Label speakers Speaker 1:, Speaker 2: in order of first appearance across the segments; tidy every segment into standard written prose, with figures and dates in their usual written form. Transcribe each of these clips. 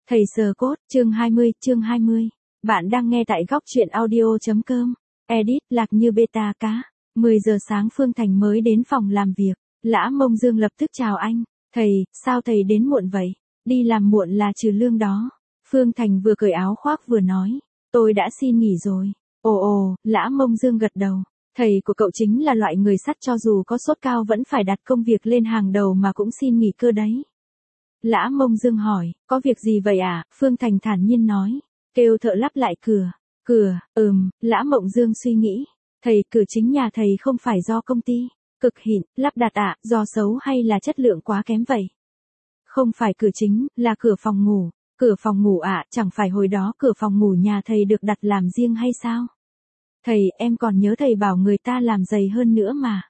Speaker 1: Thầy sờ cốt, chương 20. Bạn đang nghe tại góc truyện audio.com. Edit lạc như beta cá. 10 giờ sáng Phương Thành mới đến phòng làm việc. Lã Mông Dương lập tức chào anh. Thầy, sao thầy đến muộn vậy? Đi làm muộn là trừ lương đó. Phương Thành vừa cởi áo khoác vừa nói. Tôi đã xin nghỉ rồi. Ồ, Lã Mông Dương gật đầu. Thầy của cậu chính là loại người sắt cho dù có sốt cao vẫn phải đặt công việc lên hàng đầu mà cũng xin nghỉ cơ đấy. Lã Mông Dương hỏi, có việc gì vậy à? Phương Thành thản nhiên nói, kêu thợ lắp lại cửa. Lã Mông Dương suy nghĩ, thầy cửa chính nhà thầy không phải do công ty cực hịn lắp đặt à, do xấu hay là chất lượng quá kém vậy? Không phải cửa chính, là cửa phòng ngủ. Cửa phòng ngủ à, chẳng phải hồi đó cửa phòng ngủ nhà thầy được đặt làm riêng hay sao? Thầy, em còn nhớ thầy bảo người ta làm dày hơn nữa mà.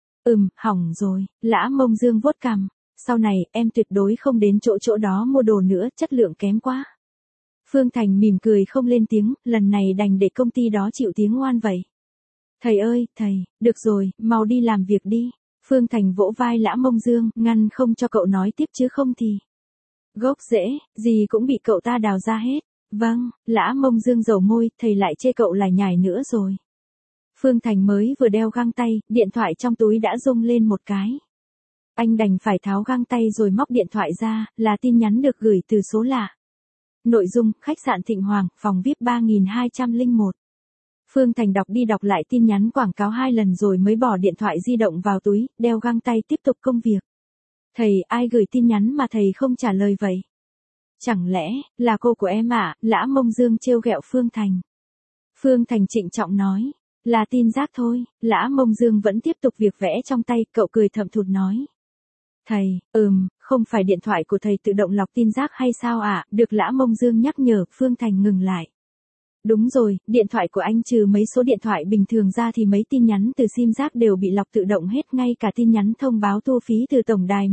Speaker 1: Hỏng rồi, Lã Mông Dương vuốt cằm. Sau này, em tuyệt đối không đến chỗ đó mua đồ nữa, chất lượng kém quá. Phương Thành mỉm cười không lên tiếng, lần này đành để công ty đó chịu tiếng oan vậy. Thầy ơi, thầy, được rồi, mau đi làm việc đi. Phương Thành vỗ vai Lã Mông Dương, ngăn không cho cậu nói tiếp chứ không thì. Gốc rễ, gì cũng bị cậu ta đào ra hết. Vâng, Lã Mông Dương dầu môi, thầy lại chê cậu lại nhải nữa rồi. Phương Thành mới vừa đeo găng tay, điện thoại trong túi đã rung lên một cái. Anh đành phải tháo găng tay rồi móc điện thoại ra, là tin nhắn được gửi từ số lạ. Nội dung, khách sạn Thịnh Hoàng, phòng VIP 3201. Phương Thành đọc đi đọc lại tin nhắn quảng cáo 2 lần rồi mới bỏ điện thoại di động vào túi, đeo găng tay tiếp tục công việc. Thầy, ai gửi tin nhắn mà thầy không trả lời vậy? Chẳng lẽ, là cô của em à? Lã Mông Dương trêu ghẹo Phương Thành. Phương Thành trịnh trọng nói, là tin rác thôi. Lã Mông Dương vẫn tiếp tục việc vẽ trong tay, cậu cười thầm thụt nói. Thầy, không phải điện thoại của thầy tự động lọc tin rác hay sao ạ? Được Lã Mông Dương nhắc nhở, Phương Thành ngừng lại. Đúng rồi, điện thoại của anh trừ mấy số điện thoại bình thường ra thì mấy tin nhắn từ sim rác đều bị lọc tự động hết, ngay cả tin nhắn thông báo thu phí từ tổng đài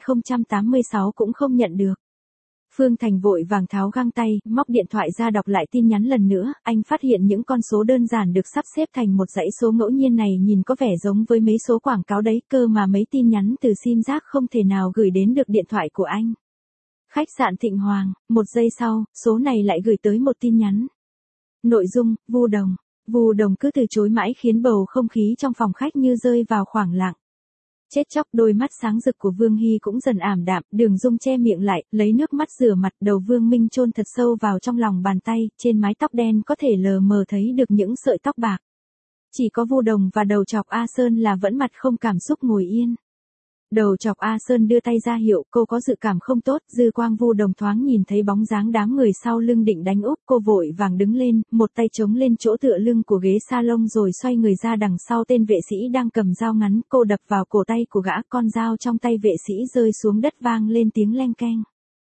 Speaker 1: 10.086 cũng không nhận được. Phương Thành vội vàng tháo găng tay, móc điện thoại ra đọc lại tin nhắn lần nữa, anh phát hiện những con số đơn giản được sắp xếp thành một dãy số ngẫu nhiên này nhìn có vẻ giống với mấy số quảng cáo đấy, cơ mà mấy tin nhắn từ sim rác không thể nào gửi đến được điện thoại của anh. Khách sạn Thịnh Hoàng, 1 giây sau, số này lại gửi tới một tin nhắn. Nội dung, Vu Đồng. Vu Đồng cứ từ chối mãi khiến bầu không khí trong phòng khách như rơi vào khoảng lặng. Chết chóc, đôi mắt sáng rực của Vương Hy cũng dần ảm đạm, Đường Dung che miệng lại, lấy nước mắt rửa mặt, đầu Vương Minh chôn thật sâu vào trong lòng bàn tay, trên mái tóc đen có thể lờ mờ thấy được những sợi tóc bạc. Chỉ có Vu Đồng và đầu chọc A Sơn là vẫn mặt không cảm xúc ngồi yên. Đầu chọc A Sơn đưa tay ra hiệu, cô có dự cảm không tốt, dư quang Vu Đồng thoáng nhìn thấy bóng dáng đám người sau lưng định đánh úp, cô vội vàng đứng lên, một tay chống lên chỗ tựa lưng của ghế salon rồi xoay người ra đằng sau tên vệ sĩ đang cầm dao ngắn, cô đập vào cổ tay của gã, con dao trong tay vệ sĩ rơi xuống đất vang lên tiếng leng keng.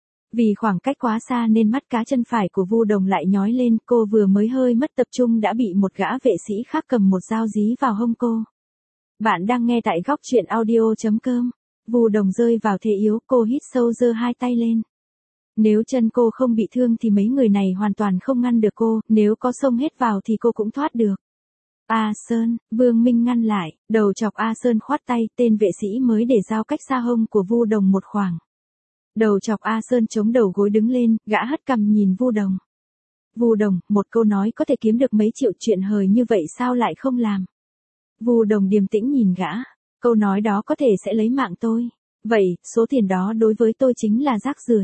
Speaker 1: Vì khoảng cách quá xa nên mắt cá chân phải của Vu Đồng lại nhói lên, cô vừa mới hơi mất tập trung đã bị một gã vệ sĩ khác cầm một dao dí vào hông cô. Bạn đang nghe tại góc truyện audio.com. Vu Đồng rơi vào thế yếu, cô hít sâu giơ hai tay lên. Nếu chân cô không bị thương thì mấy người này hoàn toàn không ngăn được cô, nếu có xông hết vào thì cô cũng thoát được. A Sơn, Vương Minh ngăn lại, đầu chọc A Sơn khoát tay, tên vệ sĩ mới để dao cách xa hông của Vu Đồng một khoảng. Đầu chọc A Sơn chống đầu gối đứng lên, gã hất cằm nhìn Vu Đồng. Vu Đồng, một câu nói có thể kiếm được mấy triệu, chuyện hời như vậy sao lại không làm? Vu Đồng điềm tĩnh nhìn gã, câu nói đó có thể sẽ lấy mạng tôi. Vậy, số tiền đó đối với tôi chính là rác rưởi.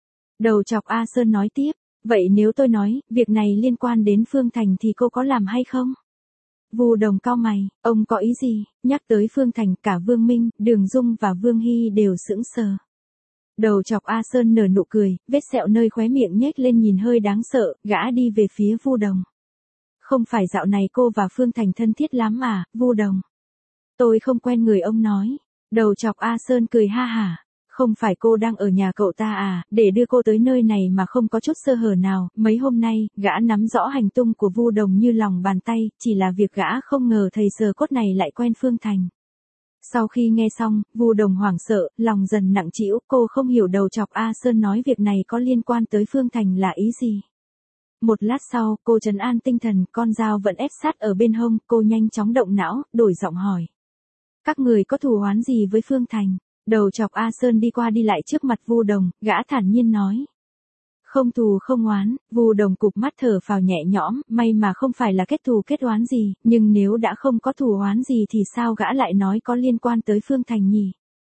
Speaker 1: Đầu chọc A Sơn nói tiếp, vậy nếu tôi nói, việc này liên quan đến Phương Thành thì cô có làm hay không? Vu Đồng cau mày, ông có ý gì? Nhắc tới Phương Thành, cả Vương Minh, Đường Dung và Vương Hy đều sững sờ. Đầu chọc A Sơn nở nụ cười, vết sẹo nơi khóe miệng nhếch lên nhìn hơi đáng sợ, gã đi về phía Vu Đồng. Không phải dạo này cô và Phương Thành thân thiết lắm à, Vu Đồng? Tôi không quen người ông nói. Đầu chọc A Sơn cười ha hả. Không phải cô đang ở nhà cậu ta à, để đưa cô tới nơi này mà không có chút sơ hở nào. Mấy hôm nay, gã nắm rõ hành tung của Vu Đồng như lòng bàn tay, chỉ là việc gã không ngờ thầy sờ cốt này lại quen Phương Thành. Sau khi nghe xong, Vu Đồng hoảng sợ, lòng dần nặng trĩu, cô không hiểu đầu chọc A Sơn nói việc này có liên quan tới Phương Thành là ý gì. Một lát sau, cô trấn an tinh thần, con dao vẫn ép sát ở bên hông, cô nhanh chóng động não, đổi giọng hỏi. Các người có thù oán gì với Phương Thành? Đầu chọc A Sơn đi qua đi lại trước mặt Vu Đồng, gã thản nhiên nói. Không thù không oán, Vu Đồng cụp mắt thở phào nhẹ nhõm, may mà không phải là kết thù kết oán gì, nhưng nếu đã không có thù oán gì thì sao gã lại nói có liên quan tới Phương Thành nhỉ?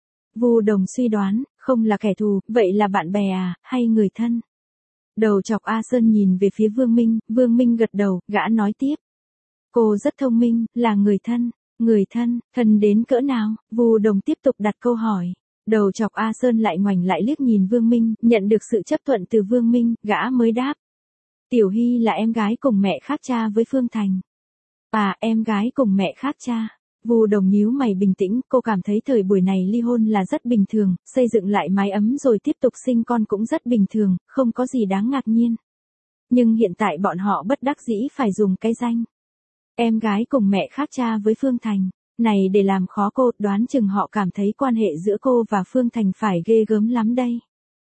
Speaker 1: Vu Đồng suy đoán, không là kẻ thù, vậy là bạn bè à, hay người thân? Đầu chọc A Sơn nhìn về phía Vương Minh gật đầu, gã nói tiếp. Cô rất thông minh, là người thân đến cỡ nào? Vu Đồng tiếp tục đặt câu hỏi. Đầu chọc A Sơn lại ngoảnh lại liếc nhìn Vương Minh, nhận được sự chấp thuận từ Vương Minh, gã mới đáp. Tiểu Hy là em gái cùng mẹ khác cha với Phương Thành. À, em gái cùng mẹ khác cha. Vu Đồng nhíu mày bình tĩnh, cô cảm thấy thời buổi này ly hôn là rất bình thường, xây dựng lại mái ấm rồi tiếp tục sinh con cũng rất bình thường, không có gì đáng ngạc nhiên. Nhưng hiện tại bọn họ bất đắc dĩ phải dùng cái danh. Em gái cùng mẹ khác cha với Phương Thành. Này để làm khó cô, đoán chừng họ cảm thấy quan hệ giữa cô và Phương Thành phải ghê gớm lắm đây.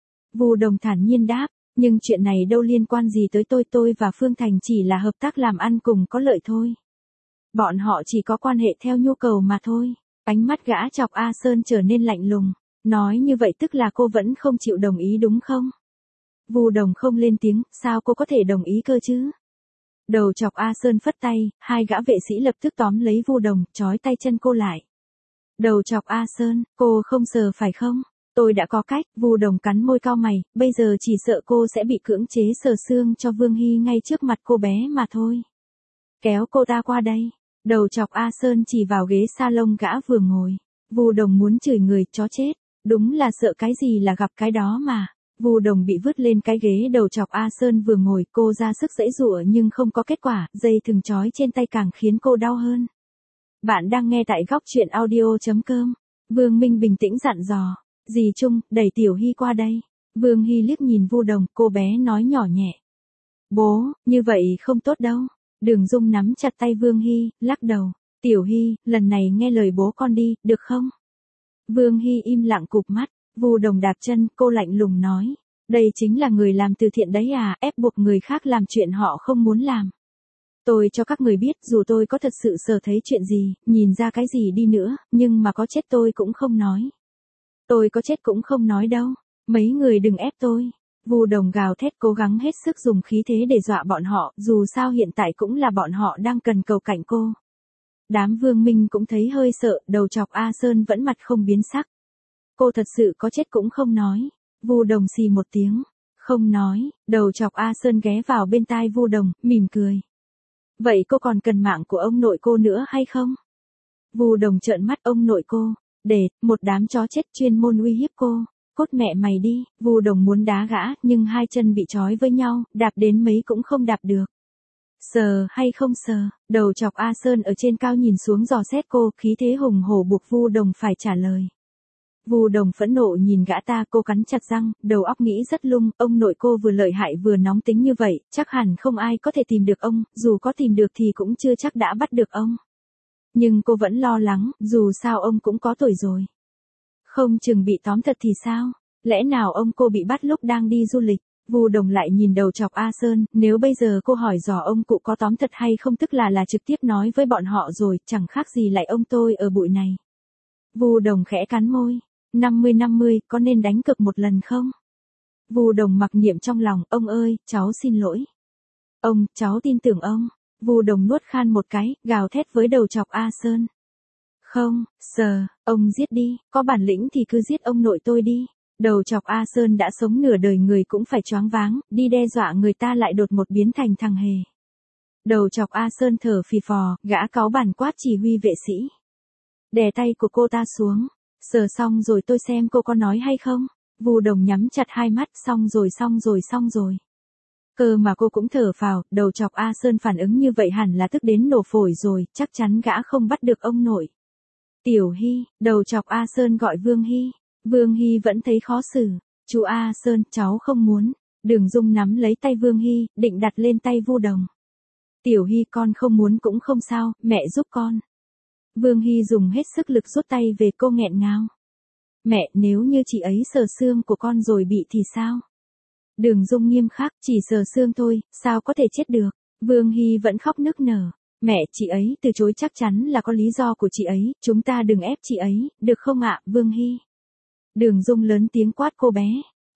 Speaker 1: Vu Đồng thản nhiên đáp, nhưng chuyện này đâu liên quan gì tới tôi và Phương Thành chỉ là hợp tác làm ăn cùng có lợi thôi. Bọn họ chỉ có quan hệ theo nhu cầu mà thôi. Ánh mắt gã chọc A Sơn trở nên lạnh lùng. Nói như vậy tức là cô vẫn không chịu đồng ý đúng không? Vu Đồng không lên tiếng, sao cô có thể đồng ý cơ chứ? Đầu chọc A Sơn phất tay, hai gã vệ sĩ lập tức tóm lấy Vu Đồng, trói tay chân cô lại. Đầu chọc A Sơn, cô không sờ phải không? Tôi đã có cách, Vu Đồng cắn môi cau mày, bây giờ chỉ sợ cô sẽ bị cưỡng chế sờ xương cho Vương Hy ngay trước mặt cô bé mà thôi. Kéo cô ta qua đây. Đầu chọc A Sơn chỉ vào ghế salon gã vừa ngồi. Vu Đồng muốn chửi người, chó chết. Đúng là sợ cái gì là gặp cái đó mà. Vu Đồng bị vứt lên cái ghế đầu chọc A Sơn vừa ngồi, cô ra sức giãy giụa nhưng không có kết quả, dây thừng trói trên tay càng khiến cô đau hơn. Bạn đang nghe tại góc truyện audio.com. Vương Minh bình tĩnh dặn dò. Dì Trung, đẩy Tiểu Hy qua đây. Vương Hy liếc nhìn Vu Đồng, cô bé nói nhỏ nhẹ. Bố, như vậy không tốt đâu. Đường Dung nắm chặt tay Vương Hy, lắc đầu. Tiểu Hy, lần này nghe lời bố con đi, được không? Vương Hy im lặng cụp mắt. Vu Đồng đạp chân, cô lạnh lùng nói. Đây chính là người làm từ thiện đấy à, ép buộc người khác làm chuyện họ không muốn làm. Tôi cho các người biết, dù tôi có thật sự sờ thấy chuyện gì, nhìn ra cái gì đi nữa, nhưng mà có chết tôi cũng không nói. Tôi có chết cũng không nói đâu. Mấy người đừng ép tôi. Vu Đồng gào thét cố gắng hết sức dùng khí thế để dọa bọn họ, dù sao hiện tại cũng là bọn họ đang cần cầu cạnh cô. Đám Vương Minh cũng thấy hơi sợ, đầu chọc A Sơn vẫn mặt không biến sắc. Cô thật sự có chết cũng không nói. Vu Đồng xì một tiếng. Không nói, đầu chọc A Sơn ghé vào bên tai Vu Đồng, mỉm cười. Vậy cô còn cần mạng của ông nội cô nữa hay không? Vu Đồng trợn mắt ông nội cô. Để, một đám chó chết chuyên môn uy hiếp cô. Cốt mẹ mày đi, Vu Đồng muốn đá gã, nhưng hai chân bị trói với nhau, đạp đến mấy cũng không đạp được. Sờ hay không sờ, đầu chọc A Sơn ở trên cao nhìn xuống dò xét cô, khí thế hùng hổ buộc Vu Đồng phải trả lời. Vu Đồng phẫn nộ nhìn gã ta, cô cắn chặt răng, đầu óc nghĩ rất lung, ông nội cô vừa lợi hại vừa nóng tính như vậy, chắc hẳn không ai có thể tìm được ông, dù có tìm được thì cũng chưa chắc đã bắt được ông. Nhưng cô vẫn lo lắng, dù sao ông cũng có tuổi rồi. Không chừng bị tóm thật thì sao? Lẽ nào ông cô bị bắt lúc đang đi du lịch? Vu Đồng lại nhìn đầu chọc A Sơn, nếu bây giờ cô hỏi dò ông cụ có tóm thật hay không tức là trực tiếp nói với bọn họ rồi, chẳng khác gì lại ông tôi ở bụi này. Vu Đồng khẽ cắn môi. 50-50, có nên đánh cược một lần không? Vu Đồng mặc niệm trong lòng, ông ơi, cháu xin lỗi. Ông, cháu tin tưởng ông. Vu Đồng nuốt khan một cái, gào thét với đầu chọc A Sơn. Không, sờ, ông giết đi, có bản lĩnh thì cứ giết ông nội tôi đi. Đầu chọc A Sơn đã sống nửa đời người cũng phải choáng váng, đi đe dọa người ta lại đột một biến thành thằng hề. Đầu chọc A Sơn thở phì phò, gã cáu bản quát chỉ huy vệ sĩ. Đè tay của cô ta xuống. Sờ xong rồi tôi xem cô có nói hay không. Vu Đồng nhắm chặt hai mắt, xong rồi. Cơ mà cô cũng thở phào, đầu chọc A Sơn phản ứng như vậy hẳn là tức đến nổ phổi rồi, chắc chắn gã không bắt được ông nội. Tiểu Hy, đầu chọc A Sơn gọi Vương Hy. Vương Hy vẫn thấy khó xử. Chú A Sơn, cháu không muốn. Đường Dung nắm lấy tay Vương Hy, định đặt lên tay Vu Đồng. Tiểu Hy con không muốn cũng không sao, mẹ giúp con. Vương Hy dùng hết sức lực rút tay về, cô nghẹn ngào. Mẹ, nếu như chị ấy sờ xương của con rồi bị thì sao? Đường Dung nghiêm khắc, chỉ sờ xương thôi, sao có thể chết được? Vương Hy vẫn khóc nức nở. Mẹ, chị ấy từ chối chắc chắn là có lý do của chị ấy, chúng ta đừng ép chị ấy, được không ạ, Vương Hy? Đường Dung lớn tiếng quát cô bé.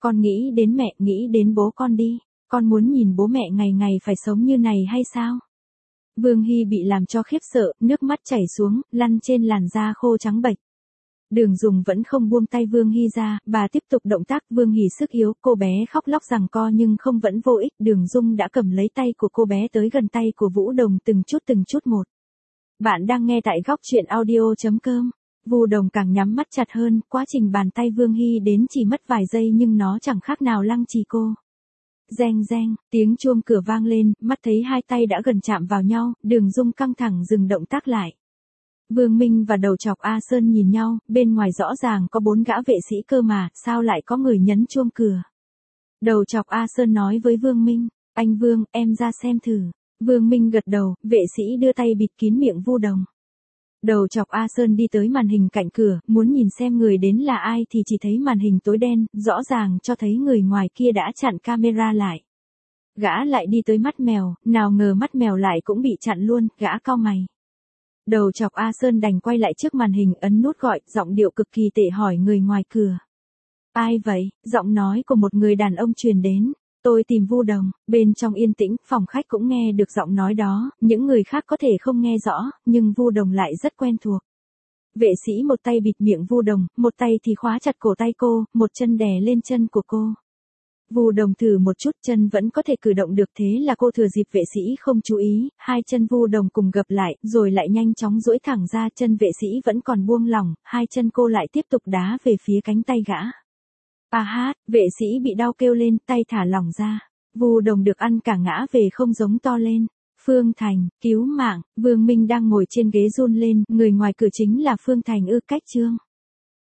Speaker 1: Con nghĩ đến mẹ, nghĩ đến bố con đi. Con muốn nhìn bố mẹ ngày ngày phải sống như này hay sao? Vương Hy bị làm cho khiếp sợ, nước mắt chảy xuống, lăn trên làn da khô trắng bệch. Đường Dùng vẫn không buông tay Vương Hy ra, bà tiếp tục động tác. Vương Hy sức yếu, cô bé khóc lóc giằng co nhưng không vẫn vô ích. Đường Dung đã cầm lấy tay của cô bé tới gần tay của Vũ Đồng từng chút một. Bạn đang nghe tại góc truyện audio.com. Vũ Đồng càng nhắm mắt chặt hơn, quá trình bàn tay Vương Hy đến chỉ mất vài giây nhưng nó chẳng khác nào lăng trì cô. Reng reng, tiếng chuông cửa vang lên, mắt thấy hai tay đã gần chạm vào nhau, Đường Dung căng thẳng dừng động tác lại. Vương Minh và đầu chọc A Sơn nhìn nhau, bên ngoài rõ ràng có 4 gã vệ sĩ cơ mà, sao lại có người nhấn chuông cửa. Đầu chọc A Sơn nói với Vương Minh, anh Vương, em ra xem thử. Vương Minh gật đầu, vệ sĩ đưa tay bịt kín miệng Vũ Đồng. Đầu chọc A Sơn đi tới màn hình cạnh cửa, muốn nhìn xem người đến là ai thì chỉ thấy màn hình tối đen, rõ ràng cho thấy người ngoài kia đã chặn camera lại. Gã lại đi tới mắt mèo, nào ngờ mắt mèo lại cũng bị chặn luôn, gã cau mày. Đầu chọc A Sơn đành quay lại trước màn hình ấn nút gọi, giọng điệu cực kỳ tệ hỏi người ngoài cửa. Ai vậy? Giọng nói của một người đàn ông truyền đến. Tôi tìm Vũ Đồng. Bên trong yên tĩnh, phòng khách cũng nghe được giọng nói đó, những người khác có thể không nghe rõ, nhưng Vũ Đồng lại rất quen thuộc. Vệ sĩ một tay bịt miệng Vũ Đồng, một tay thì khóa chặt cổ tay cô, một chân đè lên chân của cô. Vũ Đồng thử một chút, chân vẫn có thể cử động được, thế là cô thừa dịp vệ sĩ không chú ý, hai chân Vũ Đồng cùng gập lại, rồi lại nhanh chóng duỗi thẳng ra, chân vệ sĩ vẫn còn buông lỏng, hai chân cô lại tiếp tục đá về phía cánh tay gã. A hát, vệ sĩ bị đau kêu lên, tay thả lỏng ra. Vũ Đồng được ăn cả ngã về không, giống to lên. Phương Thành, cứu mạng. Vương Minh đang ngồi trên ghế run lên, người ngoài cửa chính là Phương Thành. Cách chương